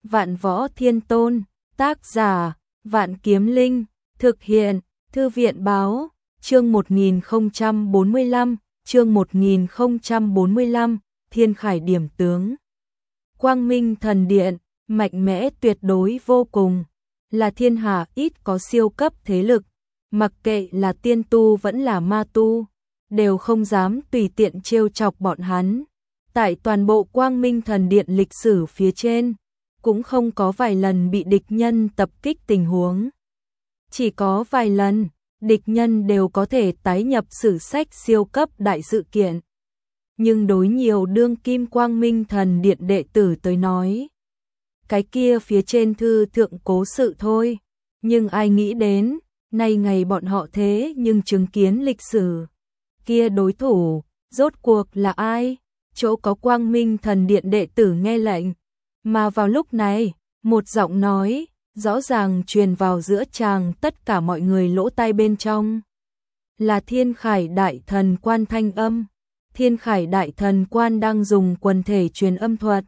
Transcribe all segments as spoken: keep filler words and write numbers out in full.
Vạn Võ Thiên Tôn, tác giả, Vạn Kiếm Linh, thực hiện, Thư viện báo, chương một nghìn không trăm bốn mươi lăm, chương một nghìn không trăm bốn mươi lăm, Thiên Khải điểm tướng. Quang Minh Thần Điện, mạnh mẽ tuyệt đối vô cùng, là thiên hạ ít có siêu cấp thế lực, mặc kệ là tiên tu vẫn là ma tu, đều không dám tùy tiện trêu chọc bọn hắn. Tại toàn bộ Quang Minh Thần Điện lịch sử phía trên, cũng không có vài lần bị địch nhân tập kích tình huống. Chỉ có vài lần, địch nhân đều có thể tái nhập sử sách siêu cấp đại sự kiện. Nhưng đối nhiều đương kim Quang Minh Thần Điện đệ tử tới nói, cái kia phía trên thư thượng cố sự thôi, nhưng ai nghĩ đến, nay ngày bọn họ thế nhưng chứng kiến lịch sử. Kia đối thủ, rốt cuộc là ai? Chỗ có Quang Minh Thần Điện đệ tử nghe lệnh, mà vào lúc này, một giọng nói, rõ ràng truyền vào giữa tràng tất cả mọi người lỗ tai bên trong. Là Thiên Khải Đại Thần Quan thanh âm. Thiên Khải Đại Thần Quan đang dùng quần thể truyền âm thuật.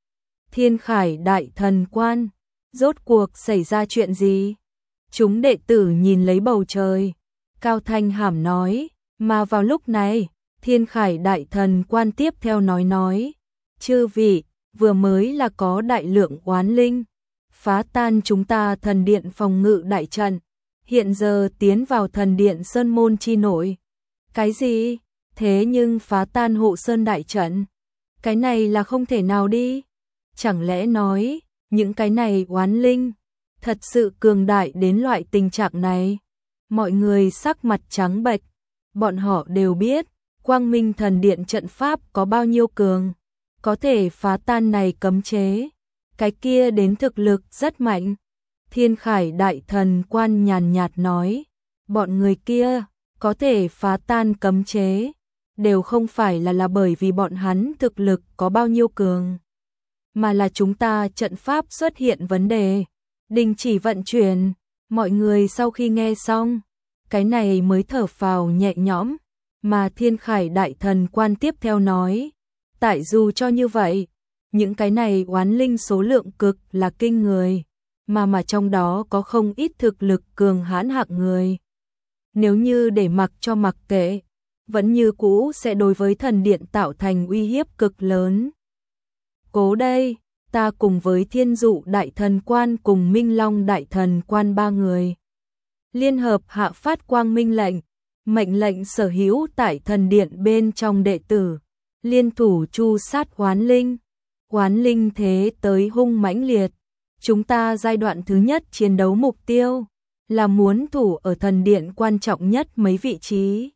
Thiên Khải Đại Thần Quan, rốt cuộc xảy ra chuyện gì? Chúng đệ tử nhìn lấy bầu trời, cao thanh hàm nói, mà vào lúc này, Thiên Khải Đại Thần Quan tiếp theo nói nói, chư vị, vừa mới là có đại lượng oán linh, phá tan chúng ta thần điện phòng ngự đại trận, hiện giờ tiến vào thần điện sơn môn chi nội. Cái gì? Thế nhưng phá tan hộ sơn đại trận? Cái này là không thể nào đi. Chẳng lẽ nói, những cái này oán linh, thật sự cường đại đến loại tình trạng này? Mọi người sắc mặt trắng bệch, bọn họ đều biết, Quang Minh Thần Điện trận pháp có bao nhiêu cường, có thể phá tan này cấm chế, cái kia đến thực lực rất mạnh. Thiên Khải Đại Thần Quan nhàn nhạt nói, bọn người kia có thể phá tan cấm chế, đều không phải là là bởi vì bọn hắn thực lực có bao nhiêu cường, mà là chúng ta trận pháp xuất hiện vấn đề, đình chỉ vận chuyển. Mọi người sau khi nghe xong, cái này mới thở phào nhẹ nhõm, mà Thiên Khải Đại Thần Quan tiếp theo nói, tại dù cho như vậy, những cái này oán linh số lượng cực là kinh người, mà mà trong đó có không ít thực lực cường hãn hạng người. Nếu như để mặc cho mặc kệ, vẫn như cũ sẽ đối với thần điện tạo thành uy hiếp cực lớn. Cố đây, ta cùng với Thiên Dụ Đại Thần Quan cùng Minh Long Đại Thần Quan ba người, liên hợp hạ phát quang minh lệnh, mệnh lệnh sở hữu tại thần điện bên trong đệ tử, liên thủ tru sát oán linh. Oán linh thế tới hung mãnh liệt, chúng ta giai đoạn thứ nhất chiến đấu mục tiêu là muốn thủ ở thần điện quan trọng nhất mấy vị trí.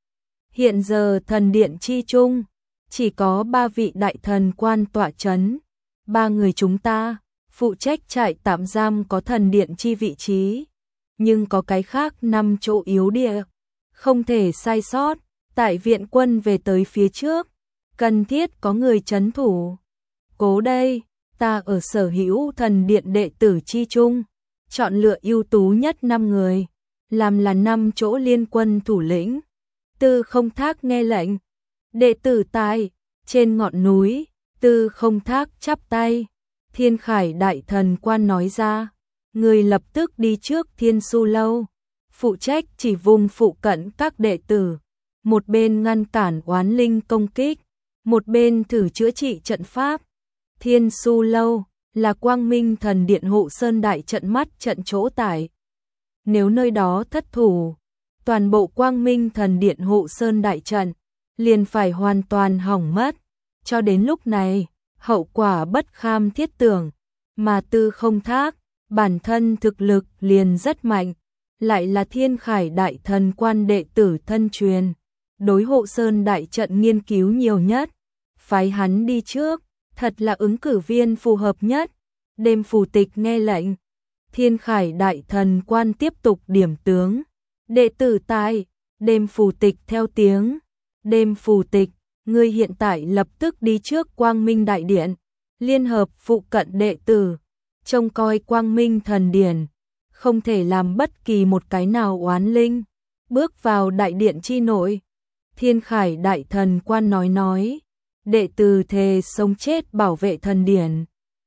Hiện giờ thần điện chi chung chỉ có ba vị đại thần quan tọa chấn, ba người chúng ta phụ trách trại tạm giam có thần điện chi vị trí, nhưng có cái khác năm chỗ yếu địa, không thể sai sót. Tại viện quân về tới phía trước, cần thiết có người trấn thủ. Cố đây, ta ở sở hữu thần điện đệ tử chi chung, chọn lựa ưu tú nhất năm người, làm là năm chỗ liên quân thủ lĩnh. Tư Không Thác nghe lệnh, đệ tử tài, trên ngọn núi, Tư Không Thác chắp tay. Thiên Khải Đại Thần Quan nói ra, người lập tức đi trước Thiên Su Lâu, phụ trách chỉ vùng phụ cận các đệ tử, một bên ngăn cản oán linh công kích, một bên thử chữa trị trận pháp. Thiên Su Lâu là Quang Minh Thần Điện hộ sơn đại trận mắt trận chỗ tại. Nếu nơi đó thất thủ, toàn bộ Quang Minh Thần Điện hộ sơn đại trận liền phải hoàn toàn hỏng mất. Cho đến lúc này, hậu quả bất kham thiết tưởng, mà Tư Không Thác, bản thân thực lực liền rất mạnh, lại là Thiên Khải Đại Thần Quan đệ tử thân truyền, đối hộ sơn đại trận nghiên cứu nhiều nhất, phái hắn đi trước, thật là ứng cử viên phù hợp nhất. Đêm Phù Tịch nghe lệnh, Thiên Khải Đại Thần Quan tiếp tục điểm tướng, đệ tử tài, Đêm Phù Tịch theo tiếng. Đêm Phù Tịch, ngươi hiện tại lập tức đi trước Quang Minh Đại Điện, liên hợp phụ cận đệ tử, trông coi Quang Minh Thần Điện, không thể làm bất kỳ một cái nào oán linh bước vào đại điện chi nội. Thiên Khải Đại Thần Quan nói nói, đệ tử thề sống chết bảo vệ thần điện.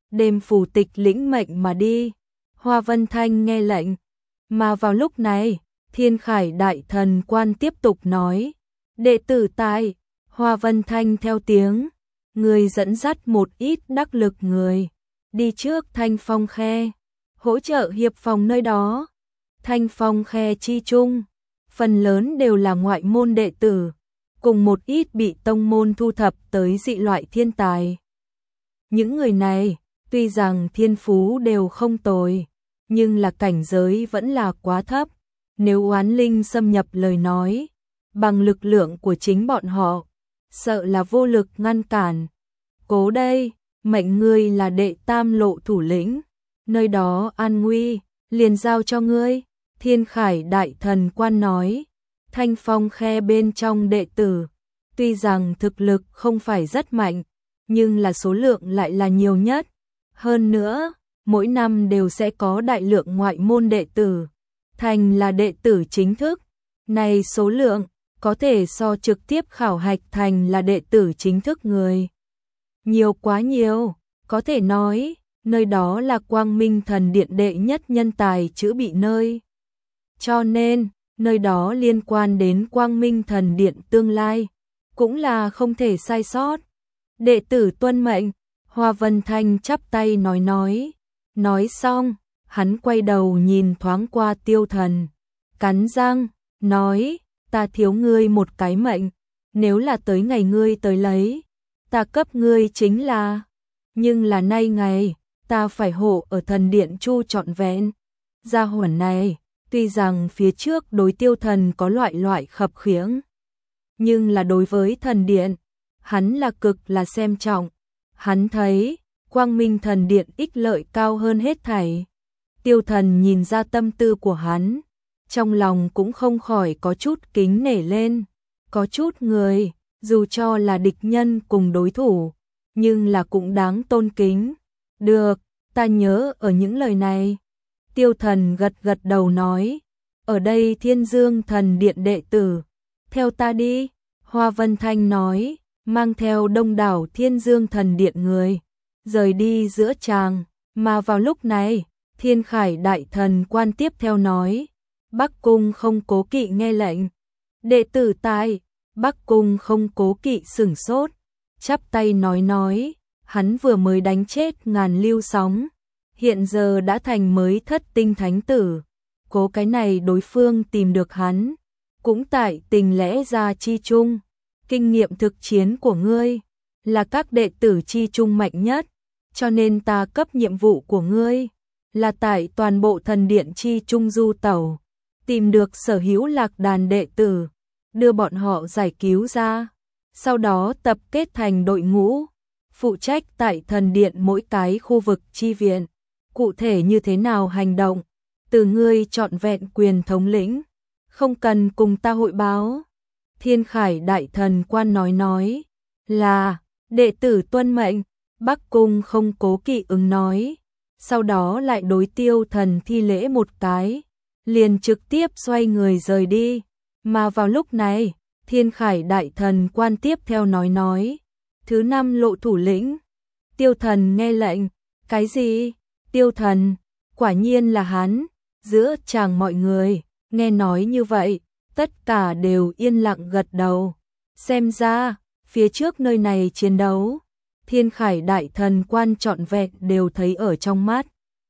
đêm phủ tịch lĩnh mệnh mà đi. Hoa Vân Thanh nghe lệnh, mà vào lúc này, Thiên Khải đại thần quan tiếp tục nói, đệ tử tại. Hoa Vân Thanh theo tiếng, người dẫn dắt một ít đắc lực người, đi trước Thanh Phong Khe, hỗ trợ hiệp phòng nơi đó. Thanh Phong Khe chi chung, phần lớn đều là ngoại môn đệ tử, cùng một ít bị tông môn thu thập tới dị loại thiên tài. Những người này, tuy rằng thiên phú đều không tồi, nhưng là cảnh giới vẫn là quá thấp. Nếu oán linh xâm nhập lời nói, bằng lực lượng của chính bọn họ, sợ là vô lực ngăn cản. Cố đây, mệnh ngươi là đệ tam lộ thủ lĩnh, nơi đó an nguy, liền giao cho ngươi. Thiên Khải đại thần quan nói, Thanh Phong Khe bên trong đệ tử, tuy rằng thực lực không phải rất mạnh, nhưng là số lượng lại là nhiều nhất. Hơn nữa, mỗi năm đều sẽ có đại lượng ngoại môn đệ tử, thành là đệ tử chính thức. Này số lượng, có thể so trực tiếp khảo hạch thành là đệ tử chính thức người. Nhiều quá nhiều, có thể nói, nơi đó là Quang Minh Thần Điện đệ nhất nhân tài chữa bị nơi. Cho nên, nơi đó liên quan đến Quang Minh Thần Điện tương lai, cũng là không thể sai sót. Đệ tử tuân mệnh, Hoa Vân Thanh chắp tay nói nói. Nói xong, hắn quay đầu nhìn thoáng qua Tiêu Thần, cắn răng, nói, ta thiếu ngươi một cái mệnh, nếu là tới ngày ngươi tới lấy, ta cấp ngươi chính là, nhưng là nay ngày, ta phải hộ ở thần điện chu trọn vẹn. Gia hỏa này, tuy rằng phía trước đối Tiêu Thần có loại loại khập khiễng, nhưng là đối với thần điện, hắn là cực là xem trọng. Hắn thấy, Quang Minh Thần Điện ích lợi cao hơn hết thảy. Tiêu Thần nhìn ra tâm tư của hắn, trong lòng cũng không khỏi có chút kính nể lên. Có chút người, dù cho là địch nhân cùng đối thủ, nhưng là cũng đáng tôn kính. Được, ta nhớ ở những lời này. Tiêu Thần gật gật đầu nói, ở đây Thiên Dương Thần Điện đệ tử, theo ta đi. Hoa Vân Thanh nói, mang theo đông đảo Thiên Dương Thần Điện người, rời đi giữa tràng. Mà vào lúc này, Thiên Khải đại thần quan tiếp theo nói, Bắc Cung không cố kỵ nghe lệnh. Đệ tử tại. Bắc Cung không cố kỵ sửng sốt, chắp tay nói nói, hắn vừa mới đánh chết ngàn lưu sóng, hiện giờ đã thành mới thất tinh thánh tử. Cố cái này đối phương tìm được hắn, cũng tại tình lẽ ra chi chung. Kinh nghiệm thực chiến của ngươi là các đệ tử chi chung mạnh nhất, cho nên ta cấp nhiệm vụ của ngươi là tại toàn bộ thần điện chi chung du tẩu, tìm được sở hữu lạc đàn đệ tử, đưa bọn họ giải cứu ra, sau đó tập kết thành đội ngũ, phụ trách tại thần điện mỗi cái khu vực chi viện. Cụ thể như thế nào hành động, từ ngươi trọn vẹn quyền thống lĩnh, không cần cùng ta hội báo. Thiên Khải đại thần quan nói nói, là, đệ tử tuân mệnh. Bắc Cung không cố kỵ ứng nói, sau đó lại đối Tiêu Thần thi lễ một cái, liền trực tiếp xoay người rời đi. Mà vào lúc này, Thiên Khải đại thần quan tiếp theo nói nói, thứ năm lộ thủ lĩnh. Tiêu Thần nghe lệnh, cái gì? Tiêu Thần, quả nhiên là hắn. Giữa chàng mọi người, nghe nói như vậy, tất cả đều yên lặng gật đầu. Xem ra, phía trước nơi này chiến đấu, Thiên Khải đại thần quan trọn vẹn đều thấy ở trong mắt.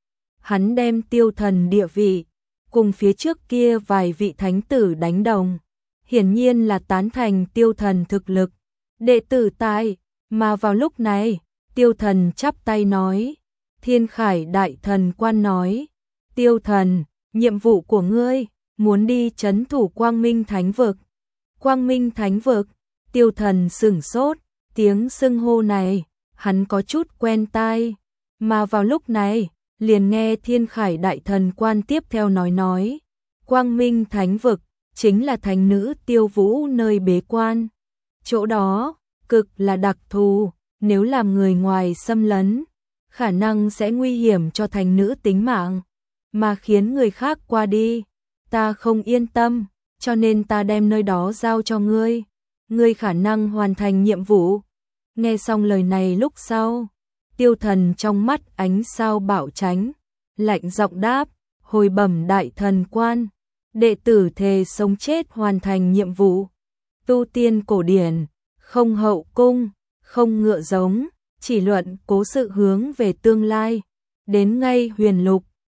Hắn đem Tiêu Thần địa vị, cùng phía trước kia vài vị thánh tử đánh đồng, hiển nhiên là tán thành Tiêu Thần thực lực. Đệ tử tại. Mà vào lúc này, Tiêu Thần chắp tay nói, Thiên Khải đại thần quan nói, Tiêu Thần, nhiệm vụ của ngươi, muốn đi trấn thủ Quang Minh Thánh Vực. Quang Minh Thánh Vực. Tiêu Thần sửng sốt, tiếng xưng hô này, hắn có chút quen tai. Mà vào lúc này, liền nghe Thiên Khải đại thần quan tiếp theo nói nói, Quang Minh Thánh Vực, chính là thánh nữ Tiêu Vũ nơi bế quan. Chỗ đó, cực là đặc thù, nếu làm người ngoài xâm lấn, khả năng sẽ nguy hiểm cho thánh nữ tính mạng, mà khiến người khác qua đi. Ta không yên tâm, cho nên ta đem nơi đó giao cho ngươi. Ngươi khả năng hoàn thành nhiệm vụ. Nghe xong lời này lúc sau, Tiêu Thần trong mắt ánh sao bảo tránh, lạnh giọng đáp, hồi bẩm đại thần quan, đệ tử thề sống chết hoàn thành nhiệm vụ. Tu tiên cổ điển, không hậu cung, không ngựa giống, chỉ luận cố sự hướng về tương lai. Đến ngay huyền lục,